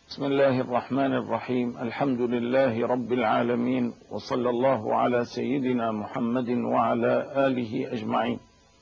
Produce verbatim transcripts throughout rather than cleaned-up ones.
بسم الله الرحمن الرحيم. الحمد لله رب العالمين، وصلى الله على سيدنا محمد وعلى آله أجمعين.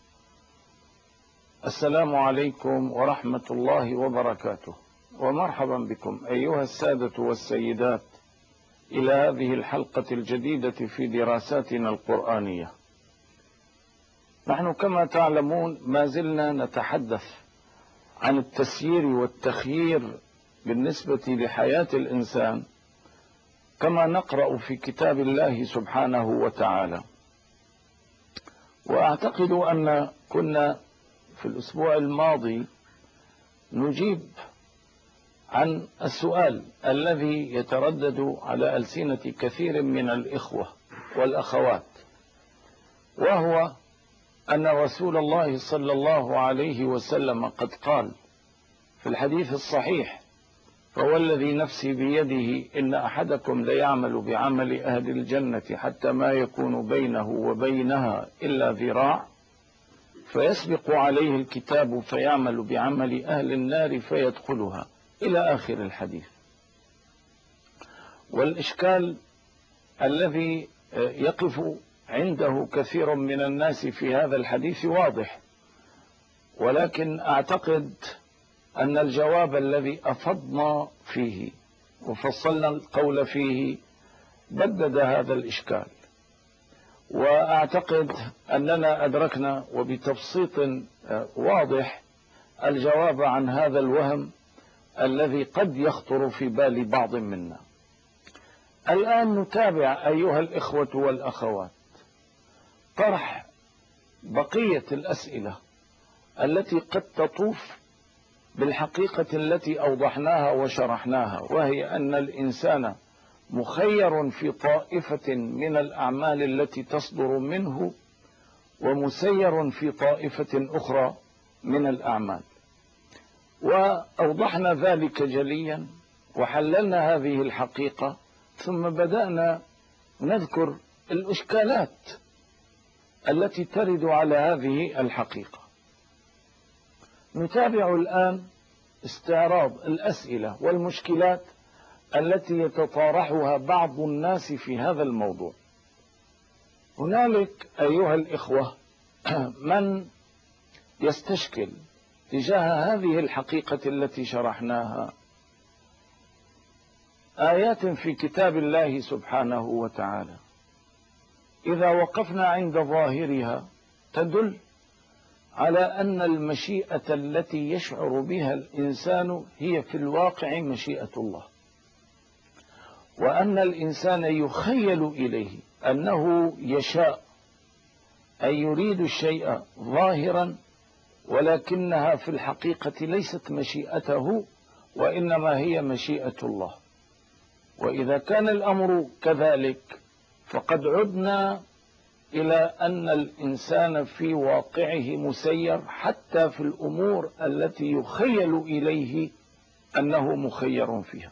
السلام عليكم ورحمة الله وبركاته، ومرحبا بكم أيها السادة والسيدات إلى هذه الحلقة الجديدة في دراساتنا القرآنية. نحن كما تعلمون ما زلنا نتحدث عن التسيير والتخيير بالنسبة لحياة الإنسان كما نقرأ في كتاب الله سبحانه وتعالى. وأعتقد أن كنا في الأسبوع الماضي نجيب عن السؤال الذي يتردد على ألسنة كثير من الإخوة والأخوات، وهو أن رسول الله صلى الله عليه وسلم قد قال في الحديث الصحيح: فهو الذي نفسي بيده إن أحدكم ليعمل بعمل أهل الجنة حتى ما يكون بينه وبينها إلا ذراع، فيسبق عليه الكتاب فيعمل بعمل أهل النار فيدخلها، إلى آخر الحديث. والإشكال الذي يقف عنده كثير من الناس في هذا الحديث واضح، ولكن أعتقد أن الجواب الذي أفضنا فيه وفصلنا القول فيه بدد هذا الإشكال، وأعتقد أننا أدركنا وبتبسيط واضح الجواب عن هذا الوهم الذي قد يخطر في بال بعض منا. الآن نتابع أيها الإخوة والأخوات طرح بقية الأسئلة التي قد تطوف بالحقيقة التي أوضحناها وشرحناها، وهي أن الإنسان مخير في طائفة من الأعمال التي تصدر منه، ومسير في طائفة أخرى من الأعمال. وأوضحنا ذلك جليا وحللنا هذه الحقيقة، ثم بدأنا نذكر الإشكالات التي ترد على هذه الحقيقة. نتابع الآن استعراض الأسئلة والمشكلات التي يتطارحها بعض الناس في هذا الموضوع. هنالك أيها الإخوة من يستشكل تجاه هذه الحقيقة التي شرحناها آيات في كتاب الله سبحانه وتعالى إذا وقفنا عند ظاهرها تدل على أن المشيئة التي يشعر بها الإنسان هي في الواقع مشيئة الله، وأن الإنسان يخيل إليه أنه يشاء أي يريد الشيء ظاهرا، ولكنها في الحقيقة ليست مشيئته وإنما هي مشيئة الله. وإذا كان الأمر كذلك فقد عدنا إلى أن الإنسان في واقعه مسير حتى في الأمور التي يخيل إليه أنه مخير فيها.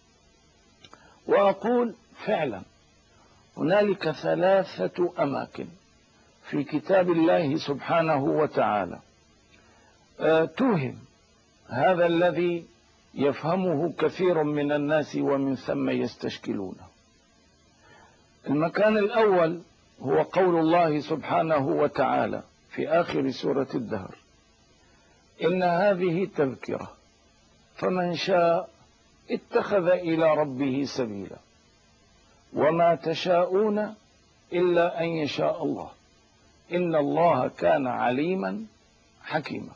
وأقول فعلا هنالك ثلاثة أماكن في كتاب الله سبحانه وتعالى توهم هذا الذي يفهمه كثير من الناس ومن ثم يستشكلونه. المكان الأول هو قول الله سبحانه وتعالى في آخر سورة الدهر: إن هذه تذكرة فمن شاء اتخذ إلى ربه سبيلا وما تشاءون إلا أن يشاء الله إن الله كان عليما حكيما.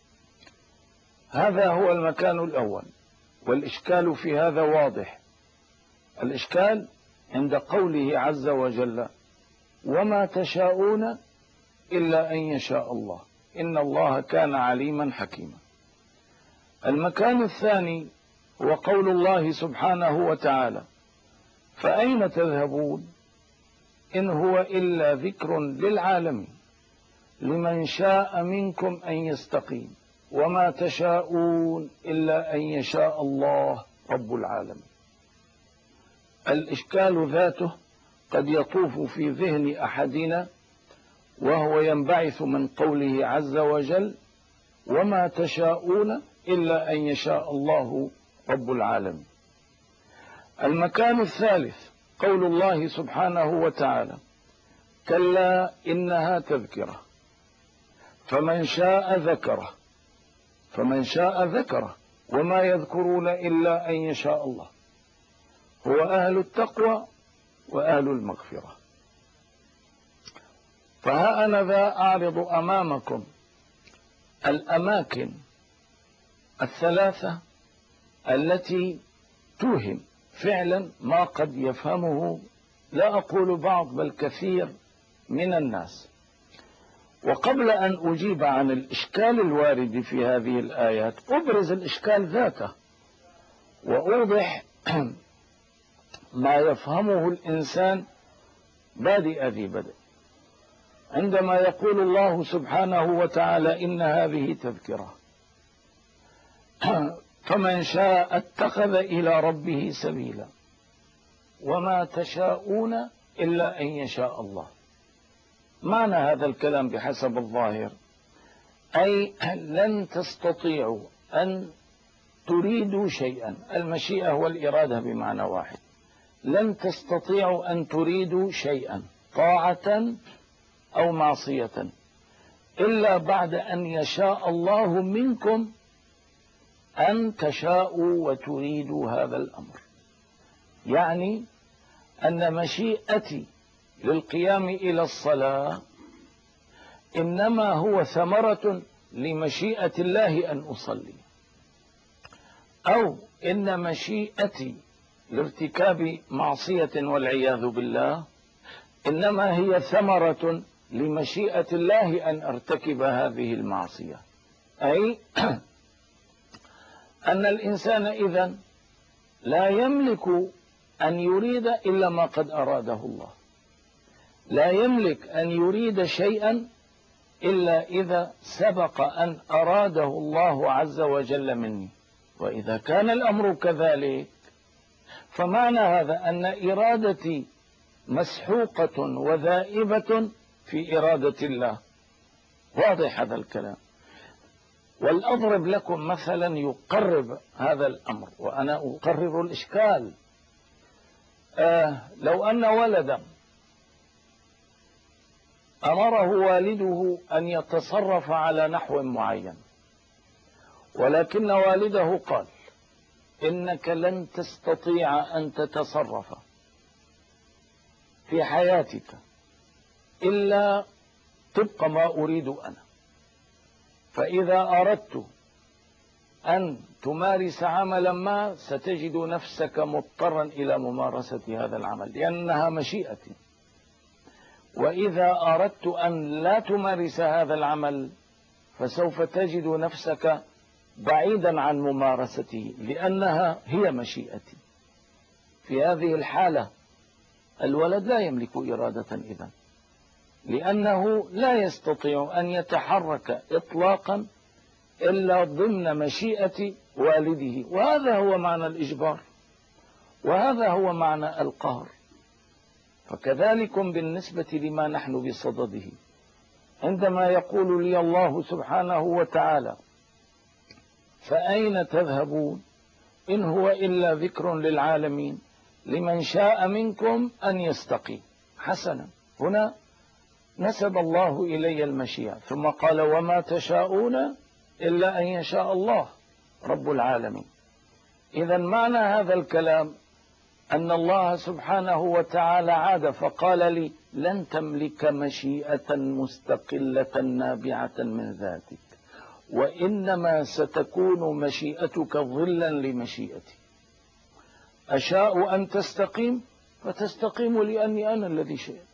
هذا هو المكان الأول، والإشكال في هذا واضح. الإشكال عند قوله عز وجل: وما تشاءون إلا أن يشاء الله إن الله كان عليما حكيما. المكان الثاني هو قول الله سبحانه وتعالى: فأين تذهبون إن هو إلا ذكر للعالمين لمن شاء منكم أن يستقيم وما تشاءون إلا أن يشاء الله رب العالمين. الإشكال ذاته قد يطوف في ذهن أحدنا وهو ينبعث من قوله عز وجل: وما تشاءون إلا أن يشاء الله رب العالمين. المكان الثالث قول الله سبحانه وتعالى: كلا إنها تذكرة فمن شاء ذكره فمن شاء ذكره وما يذكرون إلا أن يشاء الله، هو أهل التقوى وأهل المغفرة. فها أنا ذا أعرض أمامكم الأماكن الثلاثة التي توهم فعلا ما قد يفهمه، لا أقول بعض بل كثير من الناس. وقبل أن أجيب عن الإشكال الوارد في هذه الآيات أبرز الإشكال ذاته وأوضح ما يفهمه الإنسان بادئ ذي بدء. عندما يقول الله سبحانه وتعالى: إن هذه تذكرة فمن شاء اتخذ إلى ربه سبيلا وما تشاءون إلا أن يشاء الله. معنى هذا الكلام بحسب الظاهر أي لن تستطيعوا أن تريدوا شيئا، المشيئة والإرادة بمعنى واحد، لن تستطيعوا أن تريدوا شيئا طاعة أو معصية إلا بعد أن يشاء الله منكم أن تشاءوا وتريدوا هذا الأمر. يعني أن مشيئتي للقيام إلى الصلاة إنما هو ثمرة لمشيئة الله أن أصلي، أو إن مشيئتي لارتكاب معصية والعياذ بالله إنما هي ثمرة لمشيئة الله أن أرتكب هذه المعصية. أي أن الإنسان إذن لا يملك أن يريد إلا ما قد أراده الله، لا يملك أن يريد شيئا إلا إذا سبق أن أراده الله عز وجل مني. وإذا كان الأمر كذلك فمعنى هذا أن إرادتي مسحوقة وذائبة في إرادة الله. واضح هذا الكلام؟ ولأضرب لكم مثلا يقرب هذا الأمر، وأنا أقرر الإشكال. آه لو أن ولدا أمره والده أن يتصرف على نحو معين، ولكن والده قال: إنك لن تستطيع أن تتصرف في حياتك إلا طبق ما أريد أنا، فإذا أردت أن تمارس عملا ما ستجد نفسك مضطرا إلى ممارسة هذا العمل لأنها مشيئتي، وإذا أردت أن لا تمارس هذا العمل فسوف تجد نفسك بعيدا عن ممارسته لأنها هي مشيئتي. في هذه الحالة الولد لا يملك إرادة إذن، لأنه لا يستطيع أن يتحرك إطلاقا إلا ضمن مشيئة والده، وهذا هو معنى الإجبار، وهذا هو معنى القهر. فكذلك بالنسبة لما نحن بصدده، عندما يقول لي الله سبحانه وتعالى: فأين تذهبون إن هو إلا ذكر للعالمين لمن شاء منكم أن يستقيم. حسنا، هنا نسب الله إلي المشيئة ثم قال: وما تشاءون إلا أن يشاء الله رب العالمين. إذا معنى هذا الكلام أن الله سبحانه وتعالى عاد فقال لي: لن تملك مشيئة مستقلة نابعة من ذاتك، وإنما ستكون مشيئتك ظلا لمشيئتي. أشاء أن تستقيم فتستقيم لأني أنا الذي شئت،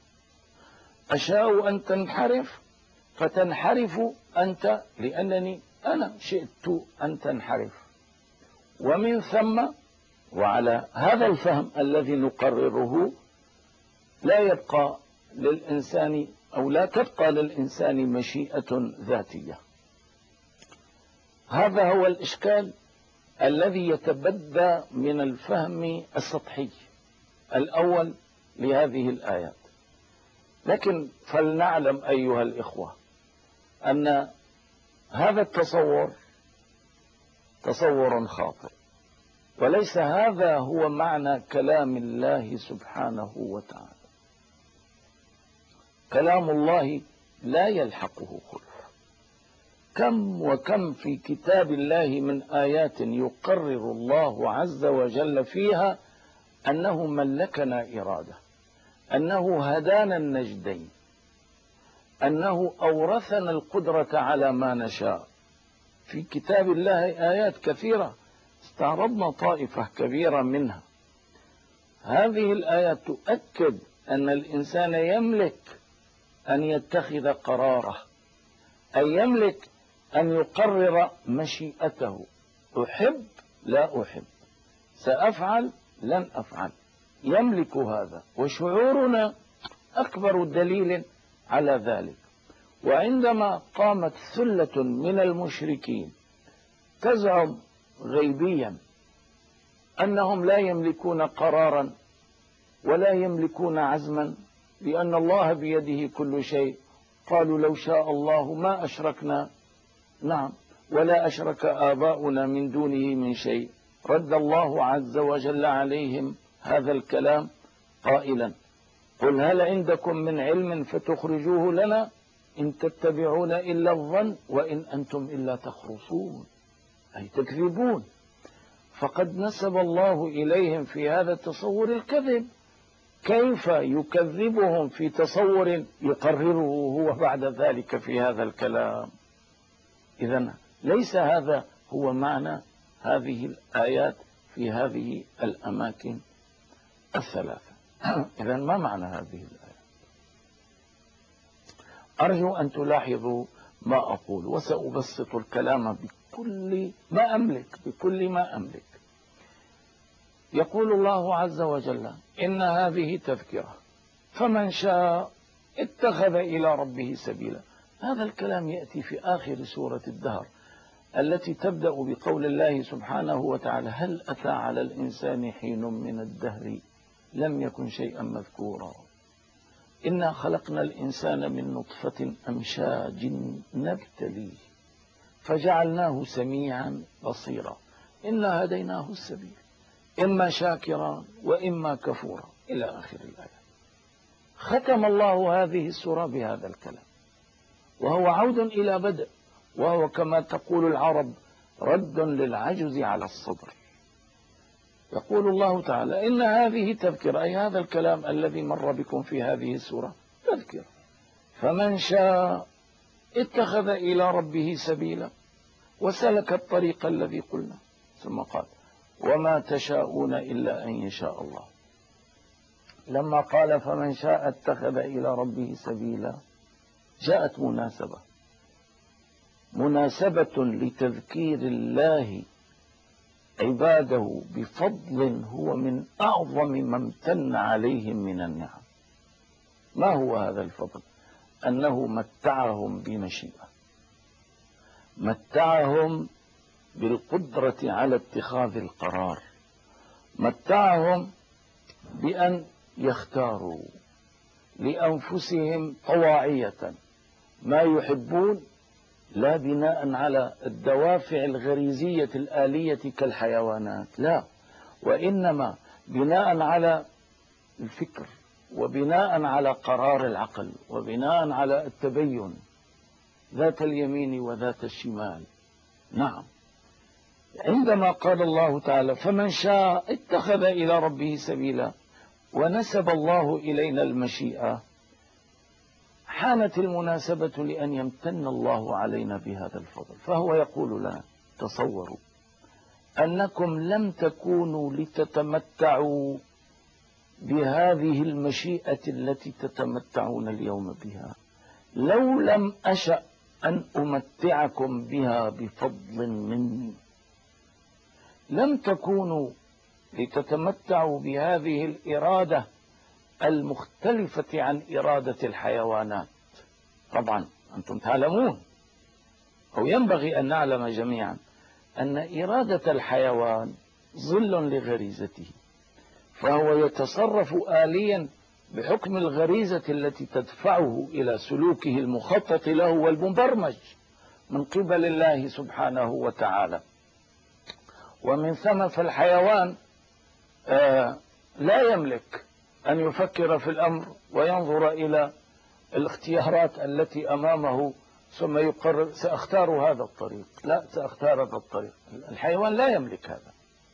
أشاء أن تنحرف فتنحرف أنت لأنني أنا شئت أن تنحرف. ومن ثم وعلى هذا الفهم الذي نقرره لا يبقى للإنسان أو لا تبقى للإنسان مشيئة ذاتية. هذا هو الإشكال الذي يتبدى من الفهم السطحي الأول لهذه الآيات. لكن فلنعلم أيها الإخوة أن هذا التصور تصور خاطئ، وليس هذا هو معنى كلام الله سبحانه وتعالى. كلام الله لا يلحقه خلف. كم وكم في كتاب الله من آيات يقرر الله عز وجل فيها أنه ملكنا إرادة، أنه هدانا النجدين، أنه أورثنا القدرة على ما نشاء. في كتاب الله آيات كثيرة استعرضنا طائفة كبيرة منها. هذه الآيات تؤكد أن الإنسان يملك أن يتخذ قراره، أن يملك أن يقرر مشيئته. أحب لا أحب، سأفعل لن أفعل، يملك هذا. وشعورنا أكبر دليل على ذلك. وعندما قامت ثلة من المشركين تزعم غيبيا أنهم لا يملكون قرارا ولا يملكون عزما لأن الله بيده كل شيء، قالوا لو شاء الله ما أشركنا، نعم، ولا أشرك آباؤنا من دونه من شيء. رد الله عز وجل عليهم هذا الكلام قائلا: قل هل عندكم من علم فتخرجوه لنا إن تتبعون إلا الظن وإن أنتم إلا تخرصون، أي تكذبون. فقد نسب الله إليهم في هذا التصور الكذب. كيف يكذبهم في تصور يقرره هو بعد ذلك في هذا الكلام؟ إذن ليس هذا هو معنى هذه الآيات في هذه الأماكن الثلاثة. إذن ما معنى هذه الآيات؟ أرجو أن تلاحظوا ما أقول، وسأبسط الكلام بكل ما أملك بكل ما أملك. يقول الله عز وجل: إن هذه تذكرة فمن شاء اتخذ إلى ربه سبيلا. هذا الكلام يأتي في آخر سورة الدهر التي تبدأ بقول الله سبحانه وتعالى: هل أتى على الإنسان حين من الدهر لم يكن شيئا مذكورا. إنا خلقنا الإنسان من نطفة أمشاج نبتليه فجعلناه سميعا بصيرا إنا هديناه السبيل إما شاكرا وإما كفورا إلى آخر الآية. ختم الله هذه السورة بهذا الكلام، وهو عود إلى بدء، وهو كما تقول العرب رد للعجز على الصبر. يقول الله تعالى: إن هذه تذكرة، أي هذا الكلام الذي مر بكم في هذه السورة تذكرة، فمن شاء اتخذ إلى ربه سبيلا وسلك الطريق الذي قلنا. ثم قال: وما تشاءون إلا أن يشاء الله. لما قال فمن شاء اتخذ إلى ربه سبيلا جاءت مناسبة مناسبة لتذكير الله عباده بفضل هو من أعظم ما امتن عليهم من النعم. ما هو هذا الفضل؟ أنه متعهم بمشيئة، متعهم بالقدرة على اتخاذ القرار، متعهم بأن يختاروا لأنفسهم طواعية ما يحبون، لا بناء على الدوافع الغريزية الآلية كالحيوانات، لا، وإنما بناء على الفكر، وبناء على قرار العقل، وبناء على التبين ذات اليمين وذات الشمال. نعم، عندما قال الله تعالى فمن شاء اتخذ إلى ربه سبيلا ونسب الله إلينا المشيئة، حانت المناسبة لأن يمتن الله علينا بهذا الفضل. فهو يقول لنا: تصوروا أنكم لم تكونوا لتتمتعوا بهذه المشيئة التي تتمتعون اليوم بها لو لم أشأ أن أمتعكم بها بفضل مني. لم تكونوا لتتمتعوا بهذه الإرادة المختلفة عن إرادة الحيوانات. طبعا أنتم تعلمون، أو ينبغي أن نعلم جميعا، أن إرادة الحيوان ظل لغريزته، فهو يتصرف آليا بحكم الغريزة التي تدفعه إلى سلوكه المخطط له والمبرمج من قبل الله سبحانه وتعالى. ومن ثم فالحيوان آه لا يملك أن يفكر في الأمر وينظر إلى الاختيارات التي أمامه ثم يقرر سأختار هذا الطريق، لا سأختار هذا الطريق. الحيوان لا يملك هذا،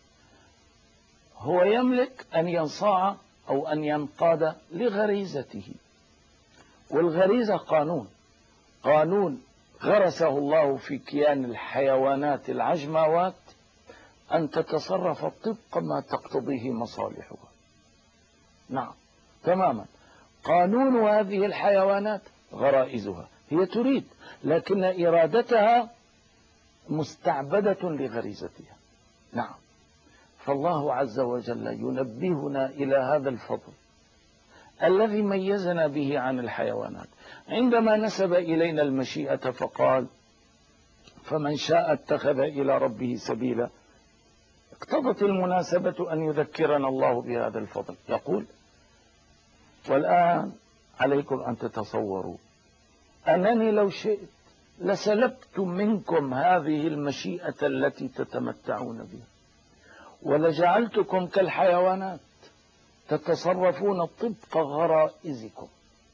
هو يملك أن ينصاع أو أن ينقاد لغريزته، والغريزة قانون قانون غرسه الله في كيان الحيوانات العجماوات أن تتصرف طبق ما تقتضيه مصالحها. نعم تماما، قانون هذه الحيوانات غرائزها، هي تريد لكن إرادتها مستعبدة لغريزتها. نعم، فالله عز وجل ينبهنا إلى هذا الفضل الذي ميزنا به عن الحيوانات عندما نسب إلينا المشيئة فقال فمن شاء اتخذ إلى ربه سبيلا. اقتضت المناسبة أن يذكرنا الله بهذا الفضل، يقول والآن عليكم أن تتصوروا أنني لو شئت لسلبت منكم هذه المشيئة التي تتمتعون بها ولجعلتكم كالحيوانات تتصرفون طبق غرائزكم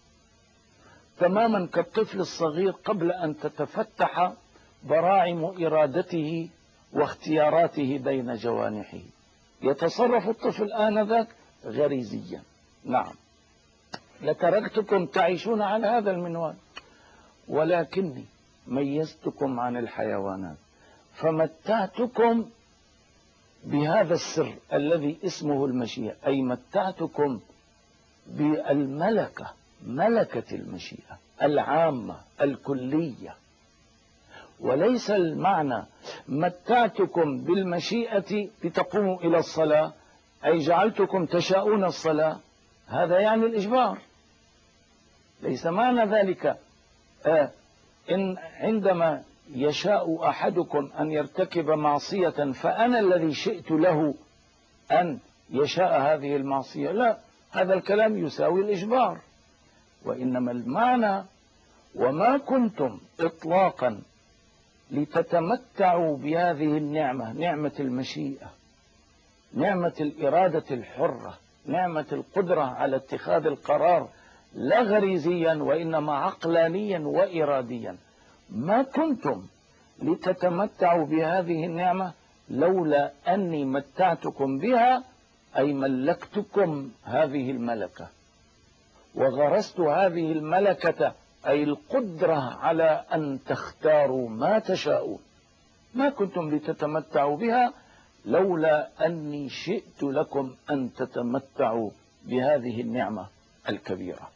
تماما كالطفل الصغير قبل أن تتفتح براعم إرادته واختياراته بين جوانحه، يتصرف الطفل آنذاك غريزيا. نعم، لتركتكم تعيشون على هذا المنوال، ولكني ميزتكم عن الحيوانات فمتعتكم بهذا السر الذي اسمه المشيئة، أي متعتكم بالملكة، ملكة المشيئة العامة الكلية، وليس المعنى متعتكم بالمشيئة لتقوموا إلى الصلاة أي جعلتكم تشاءون الصلاة، هذا يعني الإجبار. ليس معنى ذلك آه إن عندما يشاء أحدكم أن يرتكب معصية فأنا الذي شئت له أن يشاء هذه المعصية، لا، هذا الكلام يساوي الإجبار. وإنما المعنى وما كنتم إطلاقا لتتمتعوا بهذه النعمة، نعمة المشيئة، نعمة الإرادة الحرة، نعمة القدرة على اتخاذ القرار لا غريزيا وإنما عقلانيا وإراديا، ما كنتم لتتمتعوا بهذه النعمة لولا أني متعتكم بها، أي ملكتكم هذه الملكة وغرست هذه الملكة، أي القدرة على أن تختاروا ما تشاءون، ما كنتم لتتمتعوا بها لولا أني شئت لكم أن تتمتعوا بهذه النعمة الكبيرة.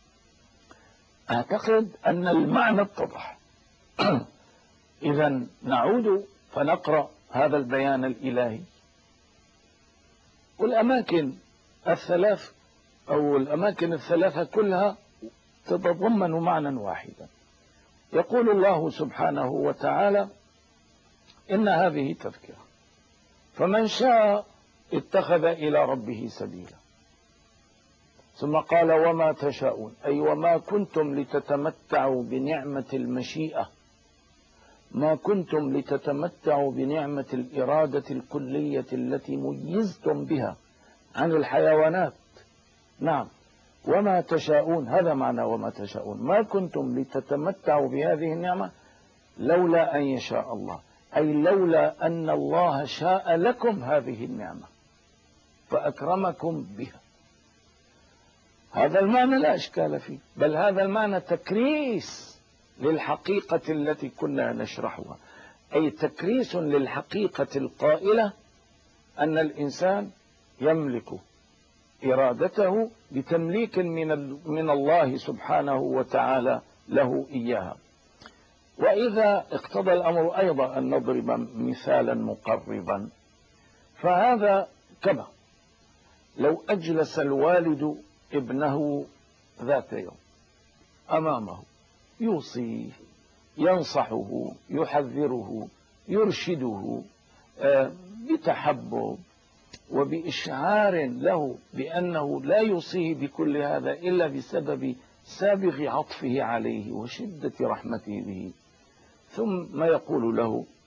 أعتقد أن المعنى اتضح. إذا نعود فنقرأ هذا البيان الإلهي، والأماكن الثلاث أو الأماكن الثلاثة كلها تتضمن معنى واحدا. يقول الله سبحانه وتعالى إن هذه تذكرة فمن شاء اتخذ إلى ربه سبيلا، ثم قال وما تشاءون، أي وما كنتم لتتمتعوا بنعمة المشيئة، ما كنتم لتتمتعوا بنعمة الإرادة الكلية التي ميزتم بها عن الحيوانات. نعم، وما تشاءون، هذا معنى وما تشاءون، ما كنتم لتتمتعوا بهذه النعمة لولا أن يشاء الله، أي لولا أن الله شاء لكم هذه النعمة فأكرمكم بها. هذا المعنى لا إشكال فيه، بل هذا المعنى تكريس للحقيقة التي كنا نشرحها، أي تكريس للحقيقة القائلة أن الإنسان يملك إرادته بتمليك من من الله سبحانه وتعالى له إياها. وإذا اقتضى الأمر أيضا أن نضرب مثالا مقربا، فهذا كما لو أجلس الوالد ابنه ذات يوم أمامه يوصيه، ينصحه، يحذره، يرشده بتحبب وبإشعار له بأنه لا يوصيه بكل هذا إلا بسبب سابغ عطفه عليه وشدة رحمته به، ثم يقول له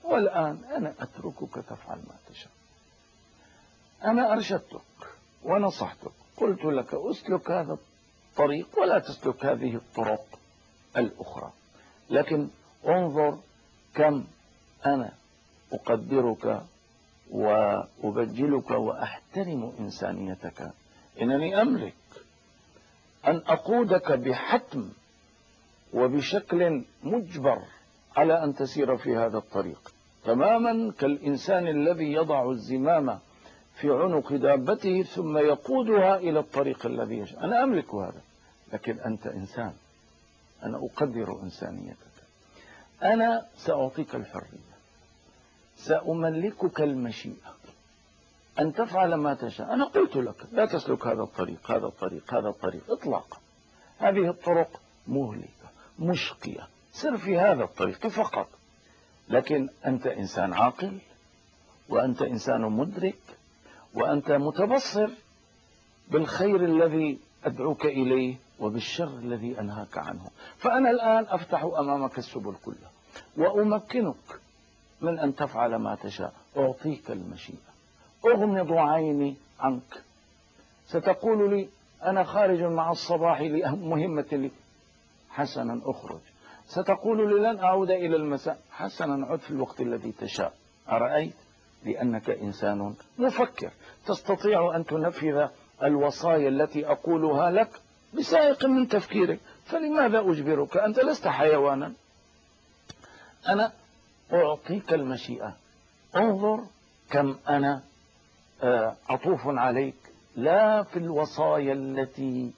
والآن أنا أتركك تفعل ما تشاء. أنا أرشدتك ونصحتك، قلت لك أسلك هذا الطريق ولا تسلك هذه الطرق الأخرى، لكن انظر كم أنا أقدرك وأبجلك وأحترم إنسانيتك، إنني أملك أن أقودك بحتم وبشكل مجبر على أن تسير في هذا الطريق، تماما كالإنسان الذي يضع الزمام في عنق دابته ثم يقودها إلى الطريق الذي يشاء. أنا أملك هذا، لكن أنت إنسان، أنا أقدر إنسانيتك. أنا سأعطيك الحرية، سأملكك المشيئة أن تفعل ما تشاء. أنا قلت لك لا تسلك هذا الطريق هذا الطريق هذا الطريق إطلاقا، هذه الطرق مهلكة مشقية، سر في هذا الطريق فقط. لكن أنت إنسان عاقل، وأنت إنسان مدرك، وأنت متبصر بالخير الذي أدعوك إليه وبالشر الذي أنهاك عنه. فأنا الآن أفتح أمامك السبل كلها وأمكنك من أن تفعل ما تشاء، أعطيك المشيئة، أغمض عيني عنك. ستقول لي أنا خارج مع الصباح لمهمة لي، حسنا أخرج. ستقول لي لن أعود إلى المساء، حسنا عد في الوقت الذي تشاء. أرأيت؟ لأنك إنسان مفكر، تستطيع أن تنفذ الوصايا التي أقولها لك بسائق من تفكيرك، فلماذا أجبرك؟ أنت لست حيوانا. أنا أعطيك المشيئة. انظر كم أنا عطوف عليك، لا في الوصايا التي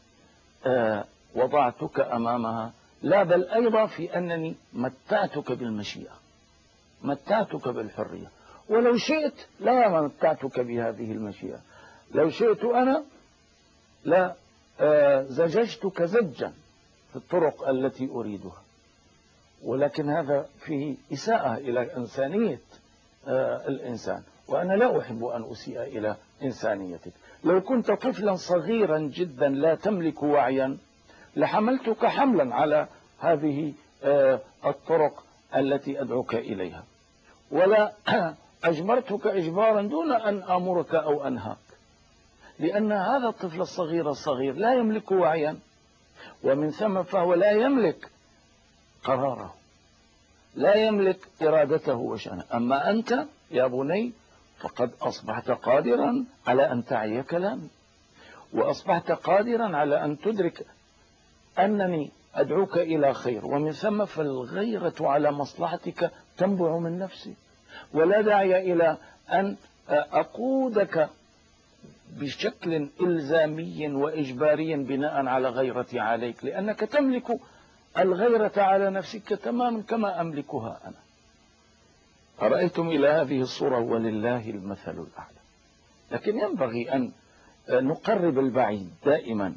وضعتك أمامها، لا بل أيضا في أنني متعتك بالمشيئة، متعتك بالحرية. ولو شئت لا متعتك بهذه المشيئة، لو شئت أنا لا زججتك زجا في الطرق التي أريدها، ولكن هذا فيه إساءة إلى إنسانية الإنسان، وأنا لا أحب أن أسيء إلى إنسانيتك. لو كنت طفلا صغيرا جدا لا تملك وعيا لحملتك حملا على هذه الطرق التي أدعوك إليها، ولا أجبرتك إجبارا دون أن آمرك أو أنهاك، لأن هذا الطفل الصغير الصغير لا يملك وعيا، ومن ثم فهو لا يملك قراره، لا يملك إرادته وشأنه. أما أنت يا بني فقد أصبحت قادرا على أن تعي كلامي، وأصبحت قادرا على أن تدرك أنني أدعوك إلى خير، ومن ثم فالغيرة على مصلحتك تنبع من نفسي، ولا داعي إلى أن أقودك بشكل إلزامي وإجباري بناء على غيرتي عليك، لأنك تملك الغيرة على نفسك تماما كما أملكها أنا. أرأيتم إلى هذه الصورة؟ ولله المثل الأعلى. لكن ينبغي أن نقرب البعيد دائما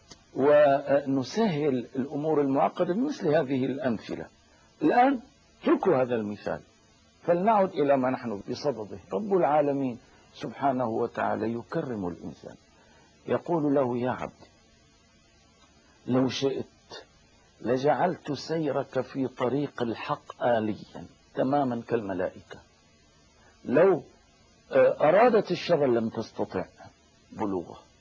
ونسهل الأمور المعقدة بمثل هذه الأمثلة. الآن اتركوا هذا المثال، فلنعد إلى ما نحن بصدده. رب العالمين سبحانه وتعالى يكرم الإنسان، يقول له يا عبد لو شئت لجعلت سيرك في طريق الحق آليا تماما كالملائكة، لو أرادت الشر لم تستطع بلوغه،